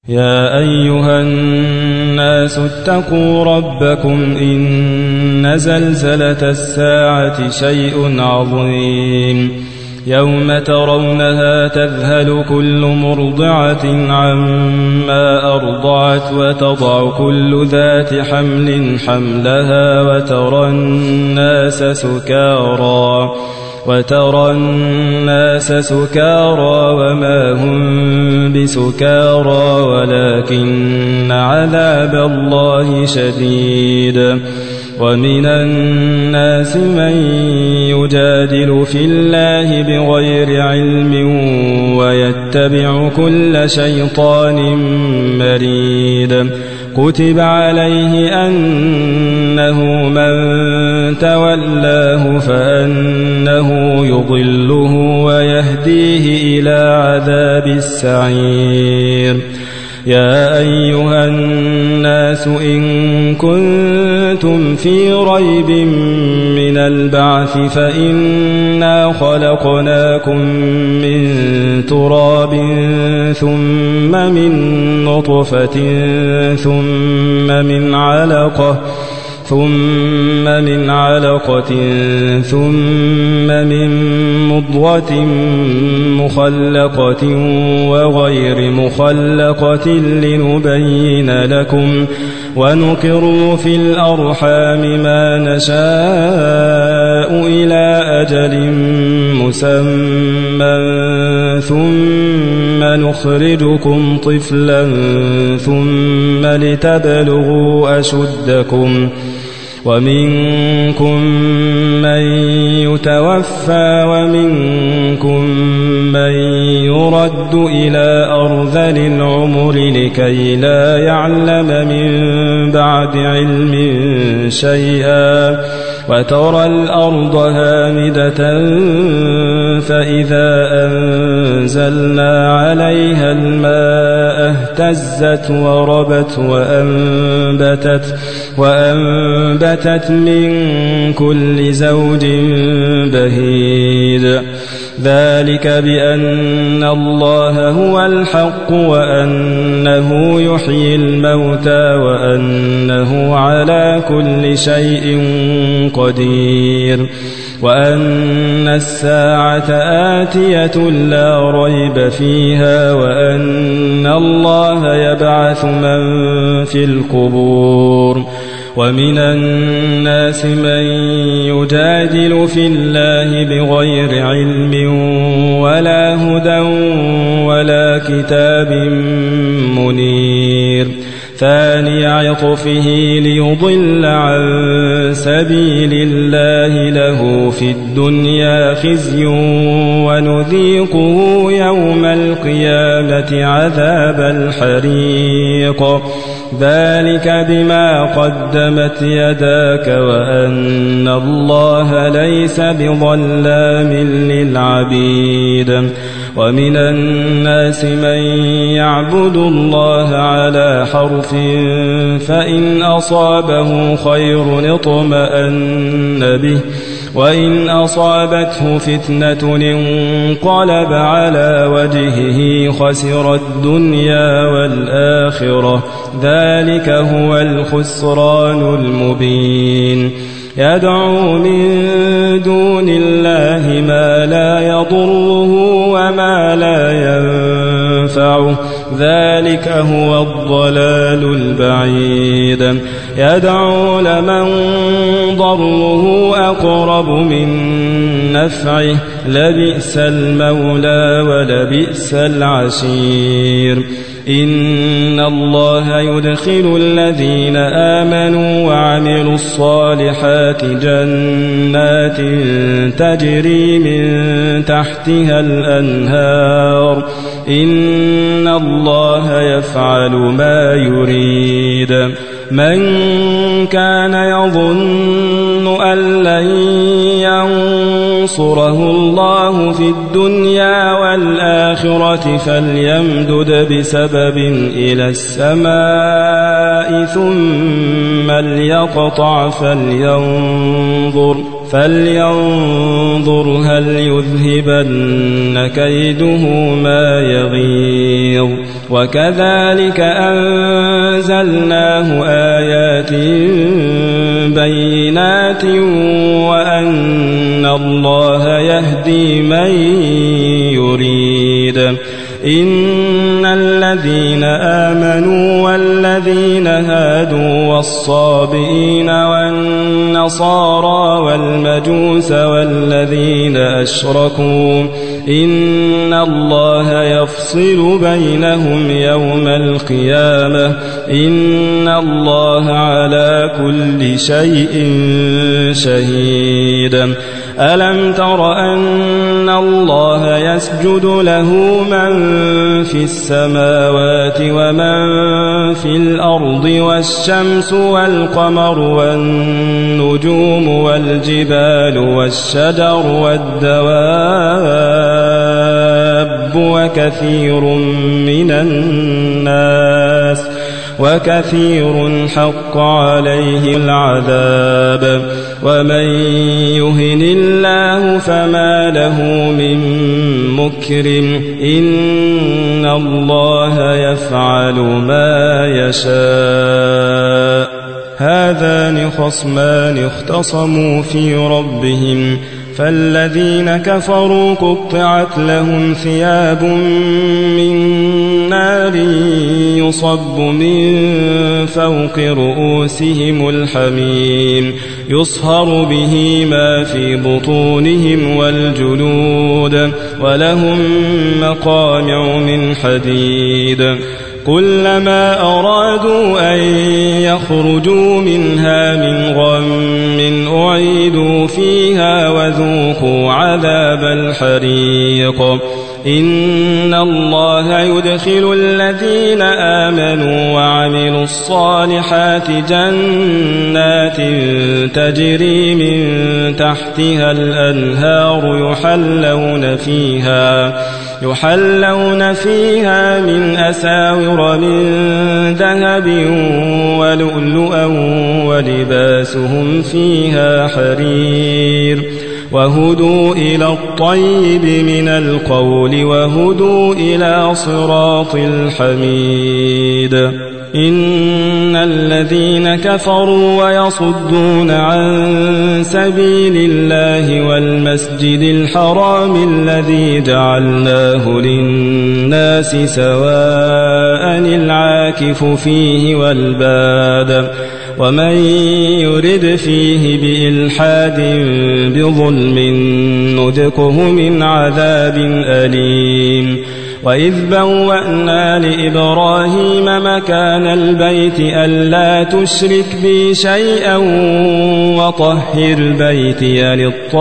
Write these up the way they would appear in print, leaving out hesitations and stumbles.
يا أيها الناس اتقوا ربكم إن زلزلة الساعة شيء عظيم يوم ترونها تذهل كل مرضعة عما أرضعت وتضع كل ذات حمل حملها وترى الناس سكارى وما هم بسكارى ولكن عذاب الله شديد. ومن الناس من يجادل في الله بغير علم ويتبع كل شيطان مريد. كتب عليه أنه من تولاه فأنه يضله ويهديه إلى عذاب السعير. يا أيها الناس إن كنتم في ريب من البعث فإنا خلقناكم من تراب ثم من نطفة ثم من علقة ثم من مضغة مخلقة وغير مخلقة لنبين لكم ونقر في الأرحام ما نشاء إلى أجل مسمى ثم نخرجكم طفلا ثم لتبلغوا أشدكم ومنكم من يتوفى ومنكم من يرد إلى أرذل العمر لكي لا يعلم من بعد علم شيئا. وترى الأرض هامدة فإذا أنزلنا عليها الماء اهتزت وربت وأنبتت من كل زوج بهيج. ذلك بأن الله هو الحق وأنه يحيي الموتى وأنه على كل شيء قدير وأن الساعة آتية لا ريب فيها وأن الله يبعث من في القبور. ومن الناس من يجادل في الله بغير علم ولا هدى ولا كتاب منير. ثاني عطفه ليضل عن سبيل الله له في الدنيا خزي ونذيقه يوم القيامة عذاب الحريق. ذلك بما قدمت يداك وأن الله ليس بظلام للعبيد. ومن الناس من يعبد الله على حرف فإن أصابه خير اطمأن به وإن أصابته فتنة انقلب على وجهه خسر الدنيا والآخرة. ذلك هو الخسران المبين. يدعو من دون الله ما لا يضره وما لا ينفعه. ذلك هو الضلال البعيد. يدعو لمن ضره أقرب من نفعه لبئس المولى ولبئس العشير. إن الله يدخل الذين آمنوا وعملوا الصالحات جنات تجري من تحتها الأنهار. إن الله يفعل ما يريد. من كان يظن أن لن ينصره الله في الدنيا والآخرة فليمدد بسبب إلى السماء ثم ليقطع فلينظر هل يذهبن كيده ما يغيظ وكذلك أنزلناه آيات بينات وأن الله يهدي من يريد إن الذين آمنوا والذين هادوا والصابئين والنصارى والمجوس والذين أشركوا إن الله يفصل بينهم يوم القيامة إن الله على كل شيء شهيد ألم تر أن الله يسجد له من في السماوات ومن في الأرض والشمس والقمر والنجوم والجبال والشجر والدواب وكثير حق عليه العذاب ومن يهن الله فما له من مكرم إن الله يفعل ما يشاء هذان خصمان اختصموا في ربهم فالذين كفروا قطعت لهم ثياب من نار يصب من فوق رؤوسهم الحميم يصهر به ما في بطونهم والجلود ولهم مقامع من حديد كلما أرادوا أن يخرجوا منها من غم أعيدوا فيها وذوقوا عذاب الحريق إن الله يدخل الذين آمنوا وعملوا الصالحات جنات تجري من تحتها الأنهار يحلون فيها من أساور من ذهب ولؤلؤا ولباسهم فيها حرير وهدوا إلى الطيب من القول وهدوا إلى صراط الحميد إن الذين كفروا ويصدون عن سبيل الله والمسجد الحرام الذي جعلناه للناس سواء العاكف فيه والباد ومن يرد فيه بإلحاد بظلم نذقه من عذاب أليم وإذ بوأنا لإبراهيم مكان البيت ألا تشرك بي شيئا وطهر بيتي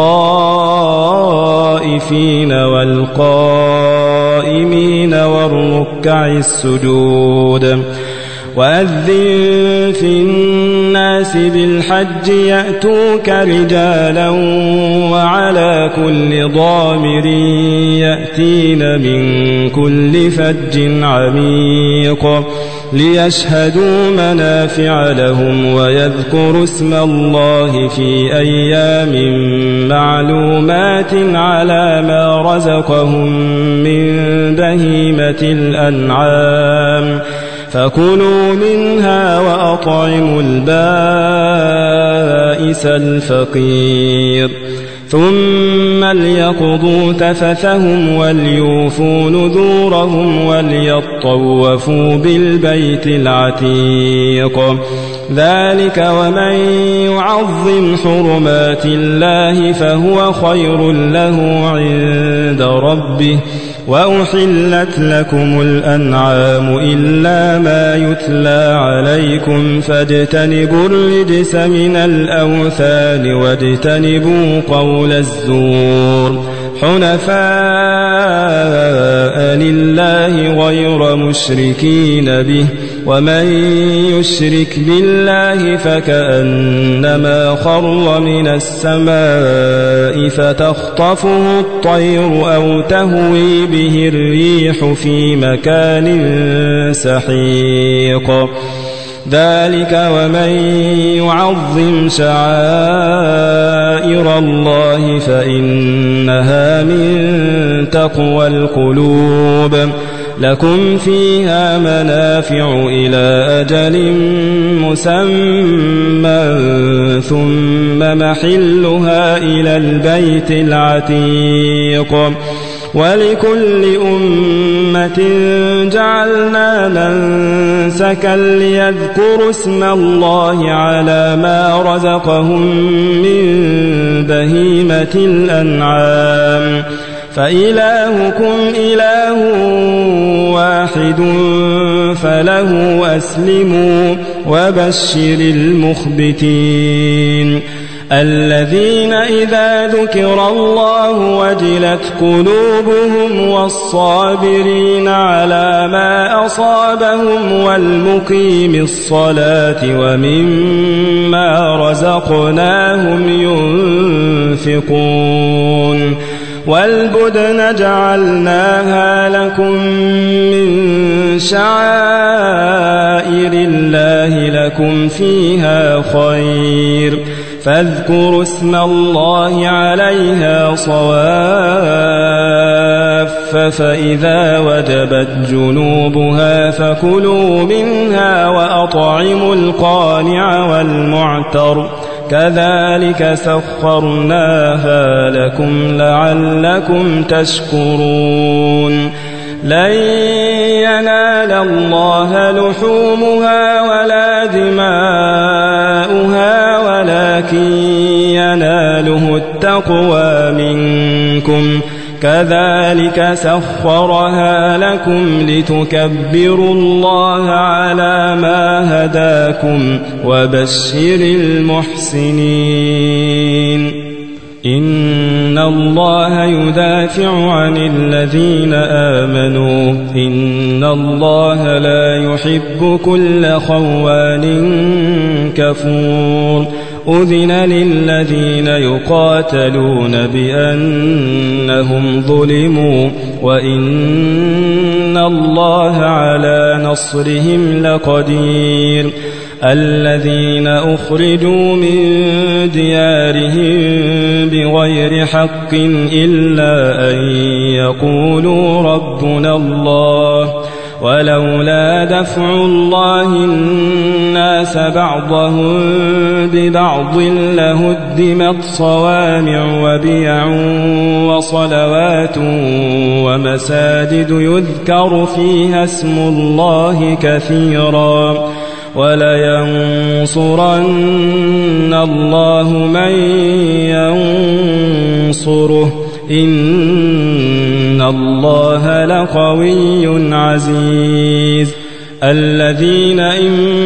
للطائفين والقائمين والركع السجود وأذن في الناس بالحج يأتوك رجالا وعلى كل ضامر يأتين من كل فج عميق ليشهدوا منافع لهم ويذكروا اسم الله في أيام معلومات على ما رزقهم من بهيمة الأنعام فكلوا منها وأطعموا البائس الفقير ثم ليقضوا تفثهم وليوفوا نذورهم وليطوفوا بالبيت العتيق ذلك ومن يعظم حرمات الله فهو خير له عند ربه وأحلت لكم الأنعام إلا ما يتلى عليكم فاجتنبوا الرجس من الأوثان واجتنبوا قول الزور حنفاء لله غير مشركين به ومن يشرك بالله فكأنما خر من السماء فتخطفه الطير أو تهوي به الريح في مكان سحيق ذلك ومن يعظم شعائر شعائر الله فإنها من تقوى القلوب لكم فيها منافع إلى أجل مسمى ثم محلها إلى البيت العتيق ولكل أمة جعلنا منسكا ليذكروا اسم الله على ما رزقهم من بهيمة الأنعام فإلهكم إله واحد فله أسلموا وبشر المخبتين الذين إذا ذكر الله وجلت قلوبهم والصابرين على ما أصابهم والمقيم الصلاة ومما رزقناهم ينفقون والبدن جعلناها لكم من شعائر الله لكم فيها خير فاذكروا اسم الله عليها صواف فإذا وجبت جنوبها فكلوا منها وأطعموا القانع والمعتر كذلك سخرناها لكم لعلكم تشكرون لن ينال الله لحومها ولا دماؤها ولكن يناله التقوى منكم كذلك سخرها لكم لتكبروا الله على ما هداكم وبشر المحسنين إن الله يدافع عن الذين آمنوا إن الله لا يحب كل خوان كفور أذن للذين يقاتلون بأنهم ظلموا وإن الله على نصرهم لقدير الذين أخرجوا من ديارهم بغير حق إلا أن يقولوا ربنا الله ولولا دفع الله الناس بعضهم ببعض لهدمت صوامع وبيع وصلوات ومساجد يذكر فيها اسم الله كثيرا ولينصرن الله من ينصره إن الله لقوي عزيز الذين إن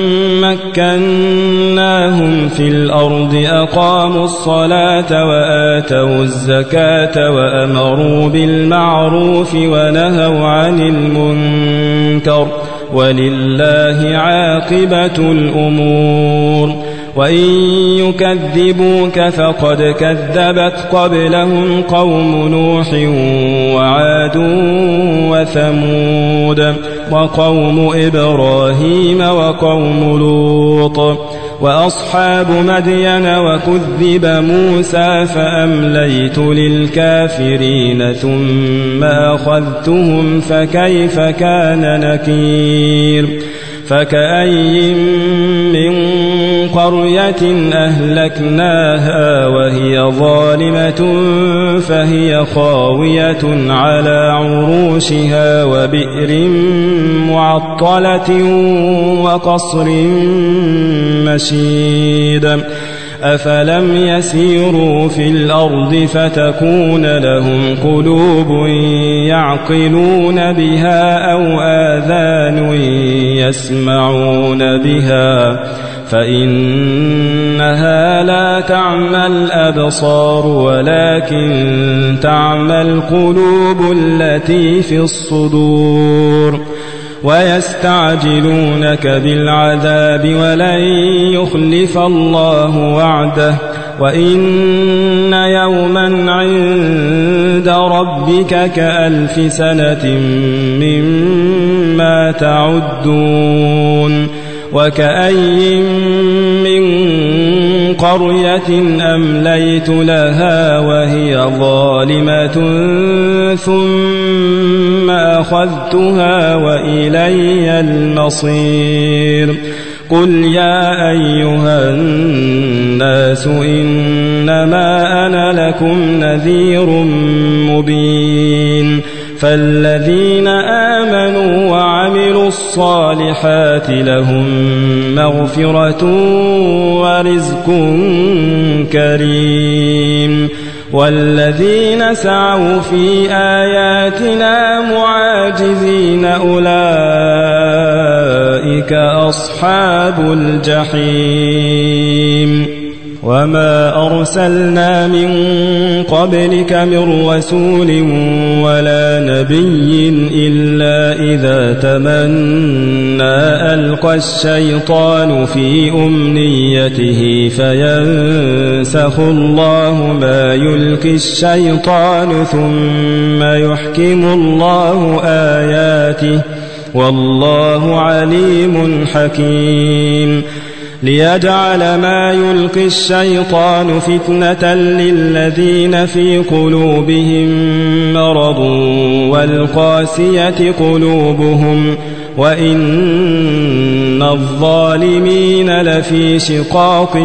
مكناهم في الأرض أقاموا الصلاة وآتوا الزكاة وأمروا بالمعروف ونهوا عن المنكر ولله عاقبة الأمور وإن يكذبوك فقد كذبت قبلهم قوم نوح وعاد وثمود وقوم إبراهيم وقوم لوط وأصحاب مدين وكذب موسى فأمليت للكافرين ثم أخذتهم فكيف كان نكير فكأي من قرية أهلكناها وهي ظالمة فهي خاوية على عروشها وبئر معطلة وقصر مشيد أفلم يسيروا في الأرض فتكون لهم قلوب يعقلون بها أو آذان يسمعون بها فإنها لا تعمى الأبصار ولكن تعمى القلوب التي في الصدور ويستعجلونك بالعذاب ولن يخلف الله وعده وإن يوما عند ربك كألف سنة مما تعدون وكأي من قرية أمليت لها وهي ظالمة ثم أخذتها وإلي المصير قل يا أيها الناس إنما أنا لكم نذير مبين فالذين آمنوا وعملوا الصالحات لهم مغفرة ورزق كريم والذين سعوا في آياتنا معاجزين أولئك أصحاب الجحيم وما أرسلنا من قبلك من رسول ولا نبي إلا إذا تمنى ألقى الشيطان في أمنيته فينسخ الله ما يلقي الشيطان ثم يحكم الله آياته والله عليم حكيم ليجعل ما يلقي الشيطان فتنة للذين في قلوبهم مرض والقاسية قلوبهم وإن الظالمين لفي شقاق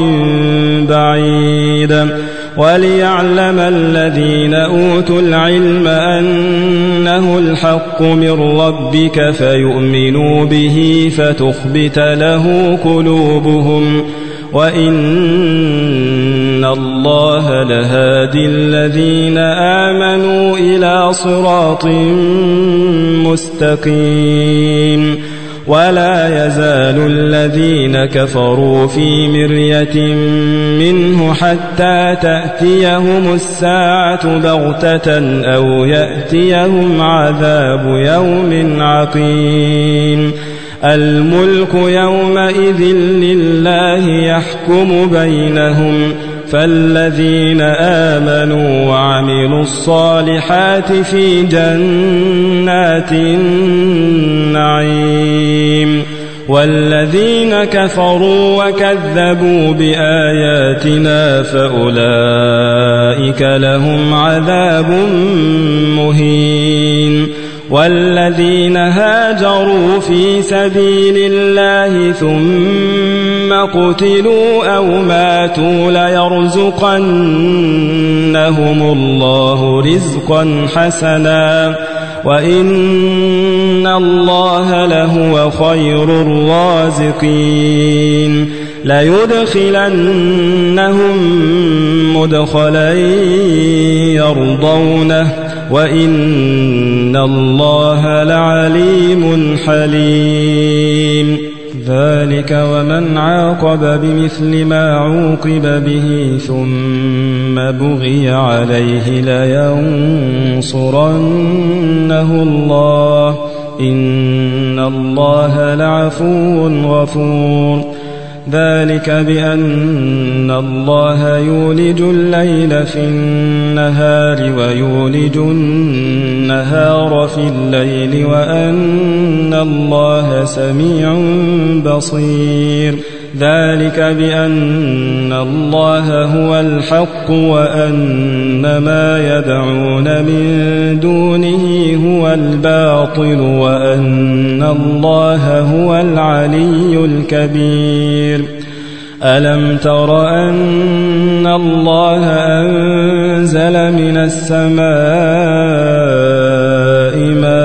بعيد وليعلم الذين أوتوا العلم أنه الحق من ربك فيؤمنوا به فتخبت له قلوبهم وإن الله لهادي الذين آمنوا إلى صراط مستقيم ولا يزال الذين كفروا في مرية منه حتى تأتيهم الساعة بغتة أو يأتيهم عذاب يوم عقيم الملك يومئذ لله يحكم بينهم فالذين آمنوا وعملوا الصالحات في جنات النعيم والذين كفروا وكذبوا بآياتنا فأولئك لهم عذاب مهين والذين هاجروا في سبيل الله ثم قتلوا أو ماتوا ليرزقنهم الله رزقا حسنا وإن الله لهو خير الرازقين ليدخلنهم مدخلا يرضونه وإن الله لعليم حليم ذلك ومن عاقب بمثل ما عوقب به ثم بغي عليه لينصرنه الله إن الله لعفو غفور ذلك بأن الله يولج الليل في النهار ويولج النهار في الليل وأن الله سميع بصير ذلك بأن الله هو الحق وأن ما يدعون من دونه هو الباطل وأن الله هو العلي الكبير ألم تر أن الله أنزل من السماء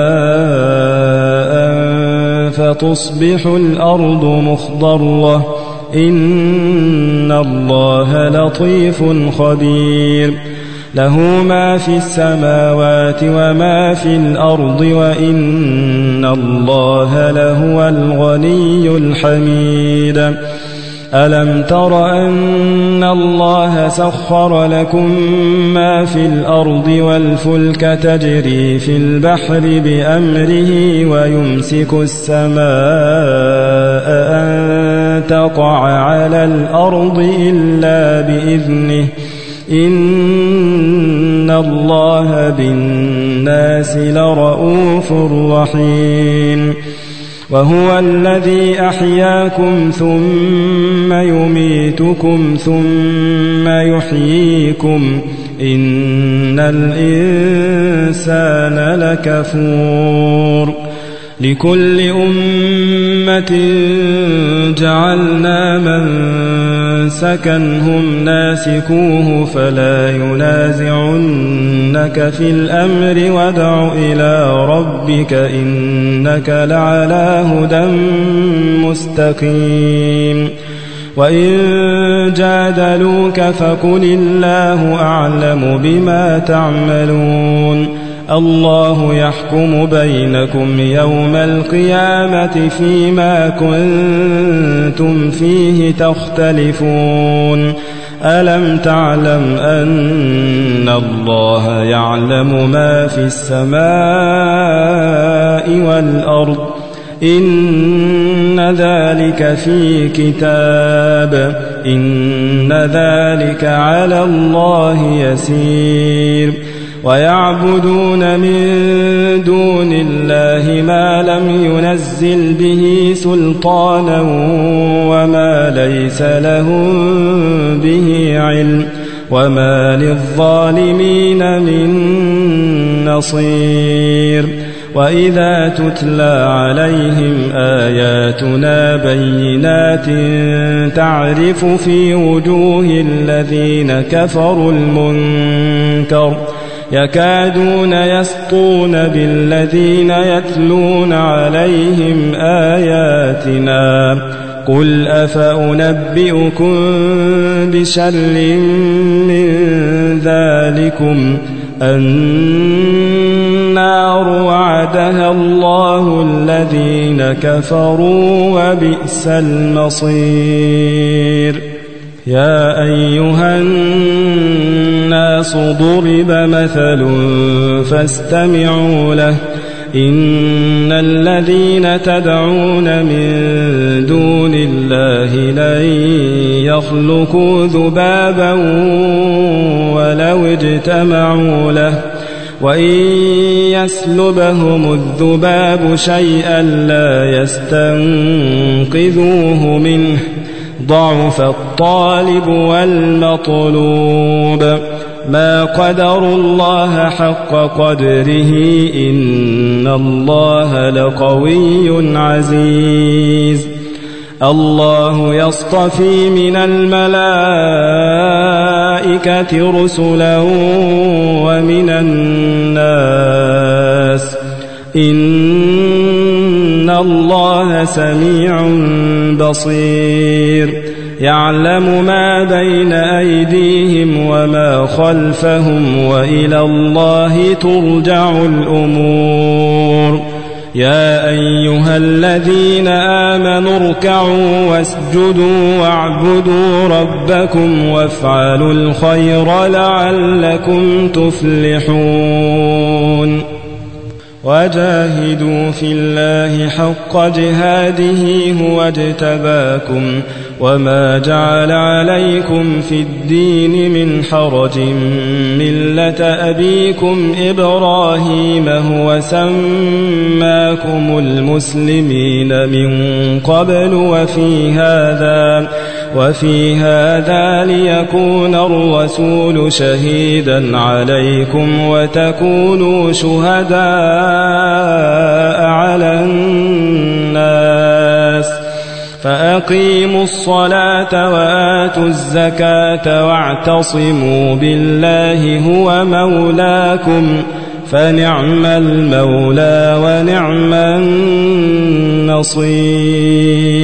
ماء فتصبح الأرض مخضرة إن الله لطيف خبير له ما في السماوات وما في الأرض وإن الله لهو الغني الحميد ألم تر أن الله سخر لكم ما في الأرض والفلك تجري في البحر بأمره ويمسك السماء أن تقع على الأرض إلا بإذنه إن الله بالناس لرؤوف رحيم وهو الذي أحياكم ثم يميتكم ثم يحييكم إن الإنسان لكفور لكل أمة جعلنا منسكا هم ناسكوه فلا ينازعنك في الأمر وادع إلى ربك إنك لعلى هدى مستقيم وإن جادلوك فقل الله أعلم بما تعملون الله يحكم بينكم يوم القيامة فيما كنتم فيه تختلفون ألم تعلم أن الله يعلم ما في السماء والأرض إن ذلك في كتاب إن ذلك على الله يسير ويعبدون من دون الله ما لم ينزل به سلطانا وما ليس لهم به علم وما للظالمين من نصير وإذا تتلى عليهم آياتنا بينات تعرف في وجوه الذين كفروا المنكر يكادون يسطون بالذين يتلون عليهم آياتنا قل أفأنبئكم بشر من ذلكم النار وعدها الله الذين كفروا وبئس المصير يا أيها الناس ضرب مثل فاستمعوا له إن الذين تدعون من دون الله لن يخلقوا ذبابا ولو اجتمعوا له وإن يسلبهم الذباب شيئا لا يستنقذوه منه ضعف الطالب والمطلوب ما قدروا الله حق قدره إن الله لقوي عزيز الله يصطفي من الملائكة رسلا ومن الناس إن الله سميع بصير يعلم ما بين أيديهم وما خلفهم وإلى الله ترجع الأمور يا أيها الذين آمنوا اركعوا واسجدوا واعبدوا ربكم وافعلوا الخير لعلكم تفلحون وجاهدوا في الله حق جهاده هو اجتباكم وما جعل عليكم في الدين من حرج ملة أبيكم إبراهيم هو سماكم المسلمين من قبل وفي هذا ليكون الرسول شهيدا عليكم وتكونوا شهداء على الناس فأقيموا الصلاة وآتوا الزكاة واعتصموا بالله هو مولاكم فنعم المولى ونعم النصير